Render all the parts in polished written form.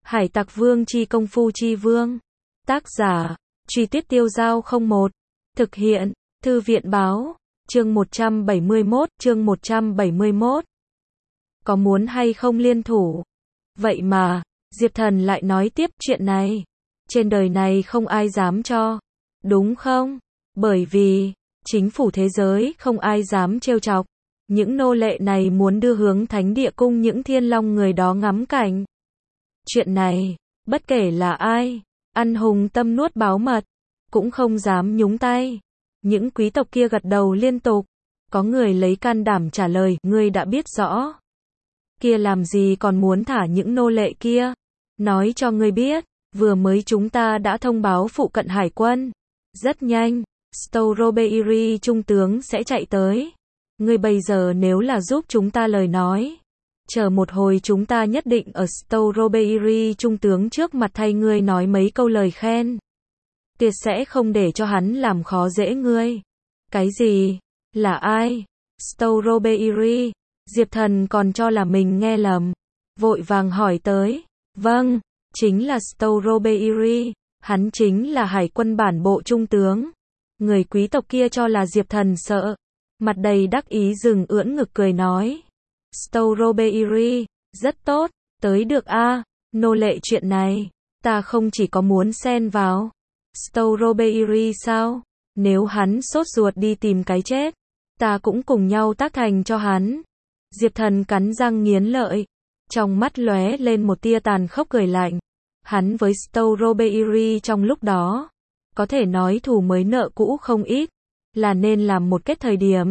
Hải Tặc Vương chi công phu chi vương. Tác giả, Truy Tuyết Tiêu Dao 01. Thực hiện, Thư viện báo, chương 171. Có muốn hay không liên thủ? Vậy mà, Diệp Thần lại nói tiếp chuyện này. Trên đời này không ai dám cho. Đúng không? Bởi vì, chính phủ thế giới không ai dám trêu chọc. Những nô lệ này muốn đưa hướng Thánh Địa Cung những thiên long người đó ngắm cảnh. Chuyện này, bất kể là ai, ăn hùng tâm nuốt báo mật, cũng không dám nhúng tay. Những quý tộc kia gật đầu liên tục. Có người lấy can đảm trả lời, ngươi đã biết rõ. Kia làm gì còn muốn thả những nô lệ kia? Nói cho ngươi biết, vừa mới chúng ta đã thông báo phụ cận hải quân. Rất nhanh, Strawberry trung tướng sẽ chạy tới. Ngươi bây giờ nếu là giúp chúng ta lời nói, chờ một hồi chúng ta nhất định ở Strawberry trung tướng trước mặt thay ngươi nói mấy câu lời khen. Tuyệt sẽ không để cho hắn làm khó dễ ngươi. Cái gì? Là ai? Strawberry. Diệp Thần còn cho là mình nghe lầm, vội vàng hỏi tới. Vâng, chính là Strawberry, hắn chính là hải quân bản bộ trung tướng. Người quý tộc kia cho là Diệp Thần sợ, mặt đầy đắc ý dừng ưỡn ngực cười nói. Strawberry, rất tốt, tới được a, nô lệ chuyện này, ta không chỉ có muốn xen vào. Strawberry sao? Nếu hắn sốt ruột đi tìm cái chết, ta cũng cùng nhau tác thành cho hắn. Diệp Thần cắn răng nghiến lợi, trong mắt lóe lên một tia tàn khốc cười lạnh. Hắn với Strawberry trong lúc đó, có thể nói thù mới nợ cũ không ít, là nên làm một kết thời điểm.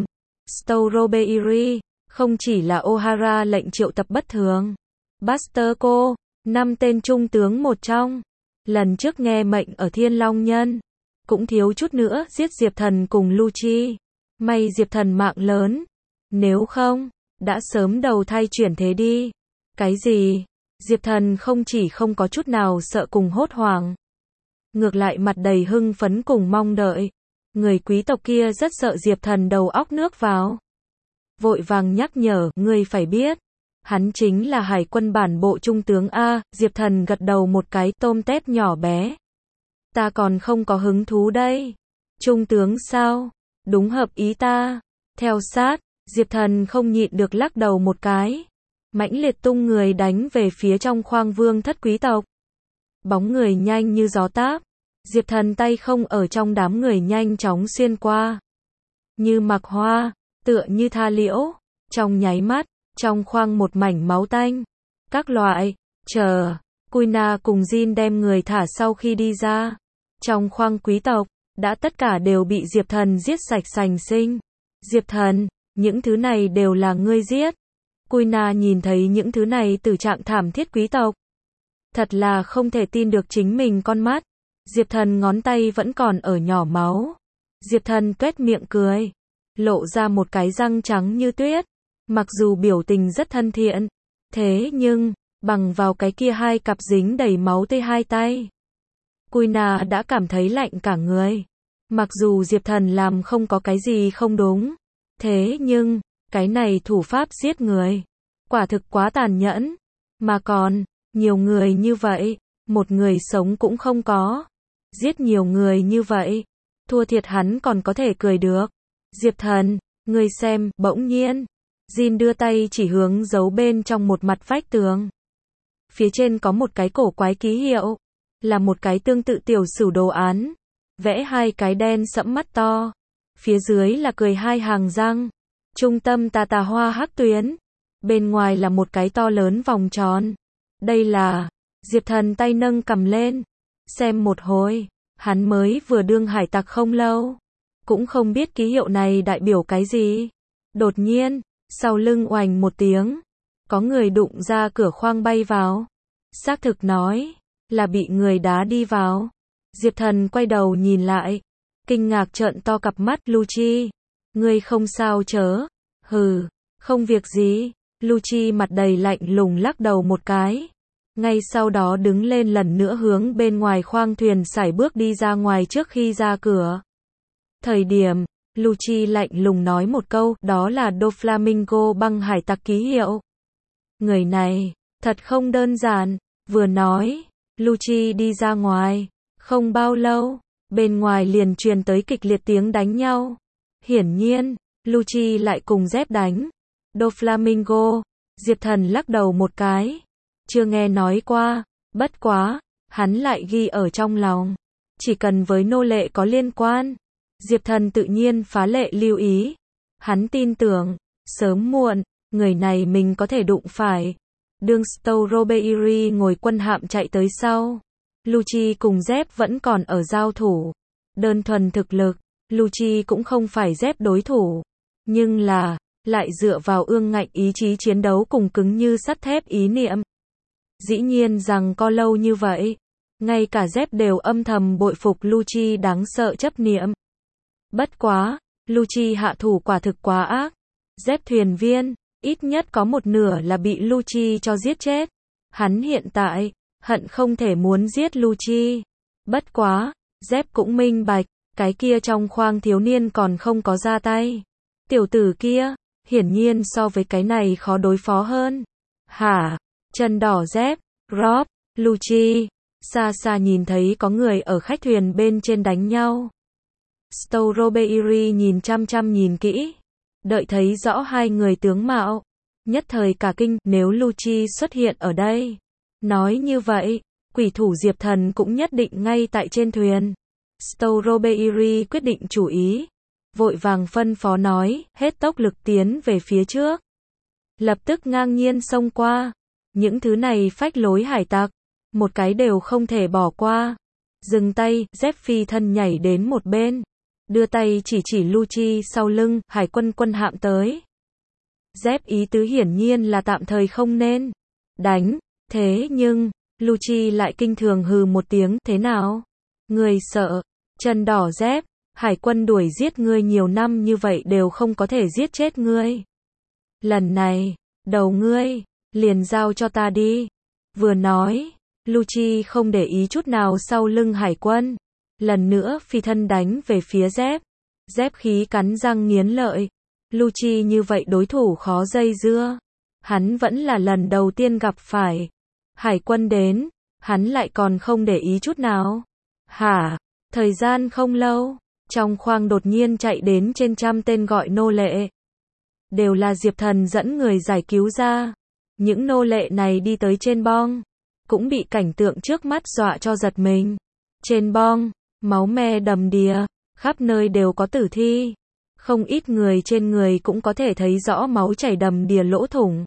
Strawberry, không chỉ là O'Hara lệnh triệu tập bất thường. Buster Cô, 5 tên trung tướng một trong. Lần trước nghe mệnh ở Thiên Long Nhân, cũng thiếu chút nữa giết Diệp Thần cùng Lucci. May Diệp Thần mạng lớn, nếu không, đã sớm đầu thai chuyển thế đi. Cái gì? Diệp Thần không chỉ không có chút nào sợ cùng hốt hoảng, ngược lại mặt đầy hưng phấn cùng mong đợi. Người quý tộc kia rất sợ Diệp Thần đầu óc nước vào, vội vàng nhắc nhở, ngươi phải biết, hắn chính là hải quân bản bộ trung tướng a. Diệp Thần gật đầu một cái, tôm tép nhỏ bé. Ta còn không có hứng thú đây. Trung tướng sao? Đúng hợp ý ta. Theo sát, Diệp Thần không nhịn được lắc đầu một cái, mãnh liệt tung người đánh về phía trong khoang vương thất quý tộc. Bóng người nhanh như gió táp, Diệp Thần tay không ở trong đám người nhanh chóng xuyên qua. Như mặc hoa, tựa như tha liễu, trong nháy mắt, trong khoang một mảnh máu tanh. Các loại, Kuina cùng Jin đem người thả sau khi đi ra. Trong khoang quý tộc, đã tất cả đều bị Diệp Thần giết sạch sành sinh. Diệp Thần, những thứ này đều là ngươi giết. Kuina nhìn thấy những thứ này tử trạng thảm thiết quý tộc, thật là không thể tin được chính mình con mắt. Diệp Thần ngón tay vẫn còn ở nhỏ máu. Diệp Thần tuét miệng cười, lộ ra một cái răng trắng như tuyết. Mặc dù biểu tình rất thân thiện, thế nhưng, bằng vào cái kia hai cặp dính đầy máu tê hai tay, Kuina đã cảm thấy lạnh cả người. Mặc dù Diệp Thần làm không có cái gì không đúng, thế nhưng, cái này thủ pháp giết người, quả thực quá tàn nhẫn. Mà còn, nhiều người như vậy, một người sống cũng không có. Giết nhiều người như vậy, thua thiệt hắn còn có thể cười được. Diệp Thần, ngươi xem, bỗng nhiên, Jin đưa tay chỉ hướng giấu bên trong một mặt vách tường. Phía trên có một cái cổ quái ký hiệu, là một cái tương tự tiểu sửu đồ án, vẽ hai cái đen sẫm mắt to. Phía dưới là cười hai hàng răng. Trung tâm tà hoa hắc tuyến. Bên ngoài là một cái to lớn vòng tròn. Đây là... Diệp Thần tay nâng cầm lên, xem một hồi. Hắn mới vừa đương hải tặc không lâu, cũng không biết ký hiệu này đại biểu cái gì. Đột nhiên, sau lưng oành một tiếng, có người đụng ra cửa khoang bay vào. Xác thực nói, là bị người đá đi vào. Diệp Thần quay đầu nhìn lại, kinh ngạc trợn to cặp mắt. Lucci, ngươi không sao chớ? Hừ, không việc gì. Lucci mặt đầy lạnh lùng lắc đầu một cái. Ngay sau đó đứng lên lần nữa hướng bên ngoài khoang thuyền sải bước đi ra ngoài. Trước khi ra cửa thời điểm, Lucci lạnh lùng nói một câu, đó là Doflamingo băng hải tặc ký hiệu. Người này, thật không đơn giản. Vừa nói, Lucci đi ra ngoài. Không bao lâu, bên ngoài liền truyền tới kịch liệt tiếng đánh nhau. Hiển nhiên, Lucci lại cùng Zep đánh. Doflamingo, Diệp Thần lắc đầu một cái. Chưa nghe nói qua, bất quá, hắn lại ghi ở trong lòng. Chỉ cần với nô lệ có liên quan, Diệp Thần tự nhiên phá lệ lưu ý. Hắn tin tưởng, sớm muộn, người này mình có thể đụng phải. Đương Stowrobeiri ngồi quân hạm chạy tới sau, Lucci cùng Zep vẫn còn ở giao thủ. Đơn thuần thực lực, Lucci cũng không phải Zep đối thủ. Nhưng là, lại dựa vào ương ngạnh ý chí chiến đấu cùng cứng như sắt thép ý niệm. Dĩ nhiên rằng có lâu như vậy, ngay cả Zep đều âm thầm bội phục Lucci đáng sợ chấp niệm. Bất quá, Lucci hạ thủ quả thực quá ác. Zep thuyền viên, ít nhất có một nửa là bị Lucci cho giết chết. Hắn hiện tại, hận không thể muốn giết Lucci. Bất quá, Zep cũng minh bạch, cái kia trong khoang thiếu niên còn không có ra tay. Tiểu tử kia, hiển nhiên so với cái này khó đối phó hơn. Hả? Chân đỏ Zep, Rob, Lucci. Xa xa nhìn thấy có người ở khách thuyền bên trên đánh nhau. Stowrobeiri nhìn chăm chăm nhìn kỹ. Đợi thấy rõ hai người tướng mạo. Nhất thời cả kinh, nếu Lucci xuất hiện ở đây. Nói như vậy, quỷ thủ Diệp Thần cũng nhất định ngay tại trên thuyền. Stowrobeiri quyết định chủ ý. Vội vàng phân phó nói, hết tốc lực tiến về phía trước. Lập tức ngang nhiên xông qua. Những thứ này phách lối hải tặc, một cái đều không thể bỏ qua. Dừng tay, Zep phi thân nhảy đến một bên. Đưa tay chỉ Lucci sau lưng, hải quân quân hạm tới. Zep ý tứ hiển nhiên là tạm thời không nên đánh. Thế nhưng, Lucci lại kinh thường hừ một tiếng, thế nào? Người sợ, chân đỏ Zep, hải quân đuổi giết ngươi nhiều năm như vậy đều không có thể giết chết ngươi. Lần này, đầu ngươi, liền giao cho ta đi. Vừa nói, Lucci không để ý chút nào sau lưng hải quân. Lần nữa phi thân đánh về phía Zep. Zep khí cắn răng nghiến lợi. Lucci như vậy đối thủ khó dây dưa. Hắn vẫn là lần đầu tiên gặp phải. Hải quân đến, hắn lại còn không để ý chút nào. Hả? Thời gian không lâu, trong khoang đột nhiên chạy đến trên trăm tên gọi nô lệ. Đều là Diệp Thần dẫn người giải cứu ra. Những nô lệ này đi tới trên bong, cũng bị cảnh tượng trước mắt dọa cho giật mình. Trên bong, máu me đầm đìa, khắp nơi đều có tử thi. Không ít người trên người cũng có thể thấy rõ máu chảy đầm đìa lỗ thủng.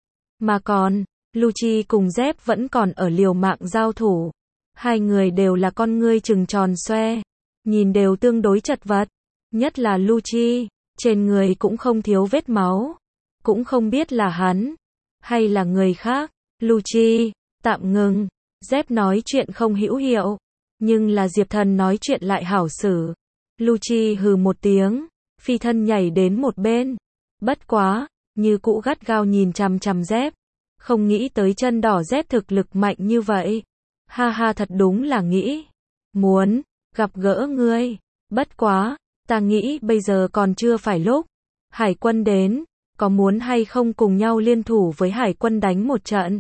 Mà còn, Lucci cùng Zep vẫn còn ở liều mạng giao thủ. Hai người đều là con ngươi trừng tròn xoe, nhìn đều tương đối chật vật. Nhất là Lucci, trên người cũng không thiếu vết máu. Cũng không biết là hắn, hay là người khác. Lucci, tạm ngừng. Zep nói chuyện không hữu hiệu, nhưng là Diệp Thần nói chuyện lại hảo xử. Lucci hừ một tiếng, phi thân nhảy đến một bên. Bất quá, như cũ gắt gao nhìn chằm chằm Zep. Không nghĩ tới chân đỏ Zep thực lực mạnh như vậy. Ha ha, thật đúng là nghĩ muốn gặp gỡ ngươi. Bất quá, ta nghĩ bây giờ còn chưa phải lúc. Hải quân đến, có muốn hay không cùng nhau liên thủ với hải quân đánh một trận?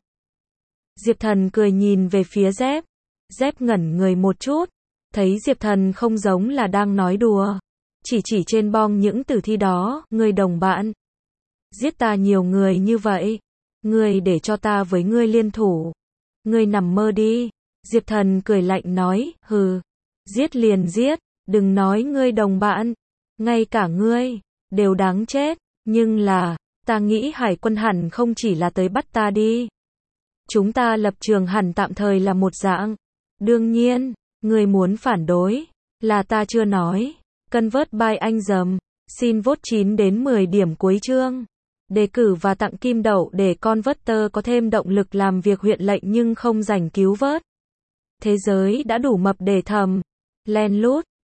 Diệp Thần cười nhìn về phía Zep. Zep ngẩn người một chút, thấy Diệp Thần không giống là đang nói đùa. Chỉ trên bong những tử thi đó, ngươi đồng bạn. Giết ta nhiều người như vậy, ngươi để cho ta với ngươi liên thủ. Ngươi nằm mơ đi. Diệp Thần cười lạnh nói, hừ, giết liền giết, đừng nói ngươi đồng bạn. Ngay cả ngươi, đều đáng chết. Nhưng là, ta nghĩ hải quân hẳn không chỉ là tới bắt ta đi. Chúng ta lập trường hẳn tạm thời là một dạng. Đương nhiên, ngươi muốn phản đối, là ta chưa nói. Convert by anh dầm, xin vote 9 đến 10 điểm cuối chương. Đề cử và tặng kim đậu để Converter có thêm động lực làm việc huyện lệnh nhưng không rảnh cứu vớt. Thế giới đã đủ mập để thầm. Len lút.